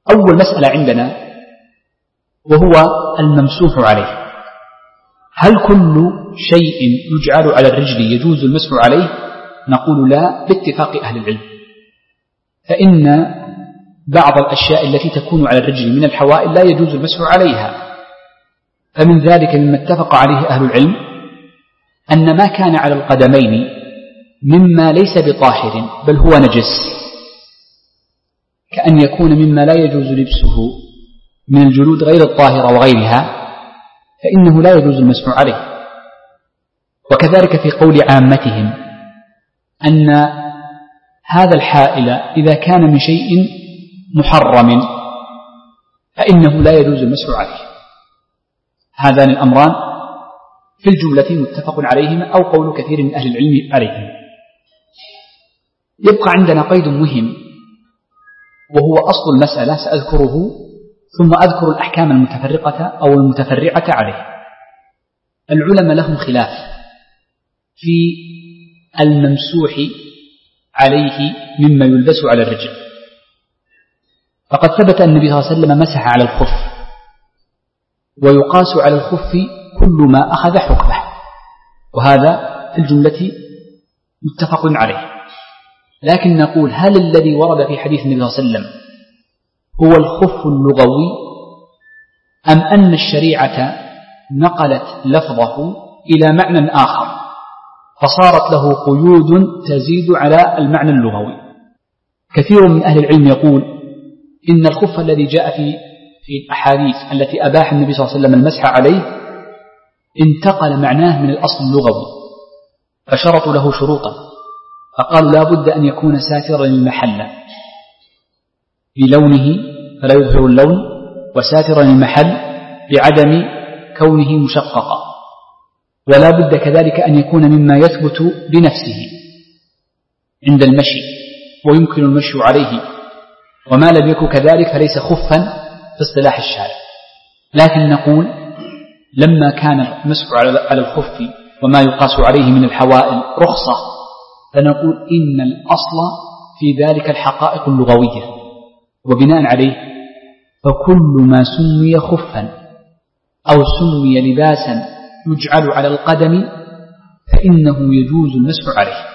أول مسألة عندنا وهو الممسوح عليه. هل كل شيء يجعل على الرجل يجوز المسح عليه؟ نقول لا باتفاق أهل العلم، فإن بعض الأشياء التي تكون على الرجل من الحوائل لا يجوز المسح عليها، فمن ذلك مما اتفق عليه أهل العلم أن ما كان على القدمين مما ليس بطاهر بل هو نجس، كأن يكون مما لا يجوز لبسه من الجلود غير الطاهرة وغيرها، فإنه لا يجوز المسح عليه. وكذلك في قول عامتهم أن هذا الحائل إذا كان من شيء محرم فإنه لا يجوز المسح عليه. هذان الأمران في الجملة متفق عليهما أو قول كثير من أهل العلم عليهما. يبقى عندنا قيد مهم وهو أصل المسألة سأذكره ثم أذكر الأحكام المتفرقة أو المتفرعة عليه. العلماء لهم خلاف في الممسوح عليه مما يلبس على الرجل، فقد ثبت أن النبي صلى الله عليه وسلم مسح على الخف، ويقاس على الخف كل ما أخذ حكمه، وهذا في الجملة متفق عليه. لكن نقول هل الذي ورد في حديث النبي صلى الله عليه وسلم هو الخف اللغوي أم أن الشريعة نقلت لفظه إلى معنى آخر فصارت له قيود تزيد على المعنى اللغوي؟ كثير من أهل العلم يقول إن الخف الذي جاء في الأحاديث التي أباح النبي صلى الله عليه وسلم المسح عليه انتقل معناه من الأصل اللغوي، فشرطوا له شروطا، فقالوا لا بد أن يكون ساترا للمحل بلونه فلا يظهر اللون، وساترا للمحل بعدم كونه مشققا، ولا بد كذلك أن يكون مما يثبت بنفسه عند المشي ويمكن المشي عليه، وما لم يكن كذلك فليس خفا في اصطلاح الشارع. لكن نقول لما كان المسح على الخف وما يقاس عليه من الحوائل رخصة، فنقول إن الأصل في ذلك الحقائق اللغوية، وبناء عليه فكل ما سمي خفا أو سمي لباسا يجعل على القدم فإنه يجوز المسح عليه،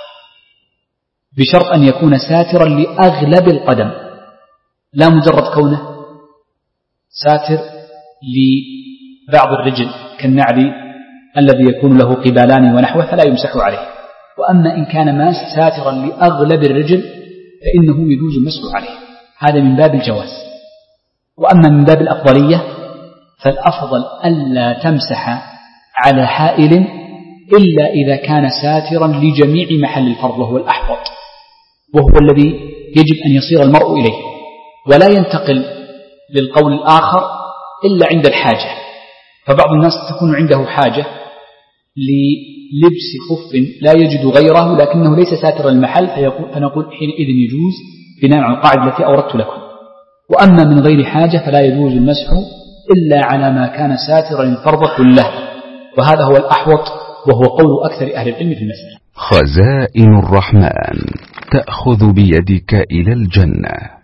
بشرط أن يكون ساترا لأغلب القدم، لا مجرد كونه ساتر لبعض الرجل كالنعل الذي يكون له قبالان ونحوه فلا يمسح عليه. وأما إن كان ما ساترا لأغلب الرجل فإنه يجوز المسح عليه، هذا من باب الجواز. وأما من باب الأفضلية فالأفضل ألا تمسح على حائل إلا إذا كان ساترا لجميع محل الفرض، وهو الأحوط، وهو الذي يجب أن يصير المرء إليه، ولا ينتقل للقول الآخر إلا عند الحاجة. فبعض الناس تكون عنده حاجة للبس خف لا يجد غيره لكنه ليس ساترا المحل، فنقول حينئذ يجوز بناء على القاعدة التي أوردت لكم. وأما من غير حاجة فلا يجوز المسح إلا على ما كان ساترا الفرض كله، وهذا هو الأحوط وهو قول أكثر أهل العلم في المسألة. خزائن الرحمن تأخذ بيدك إلى الجنة.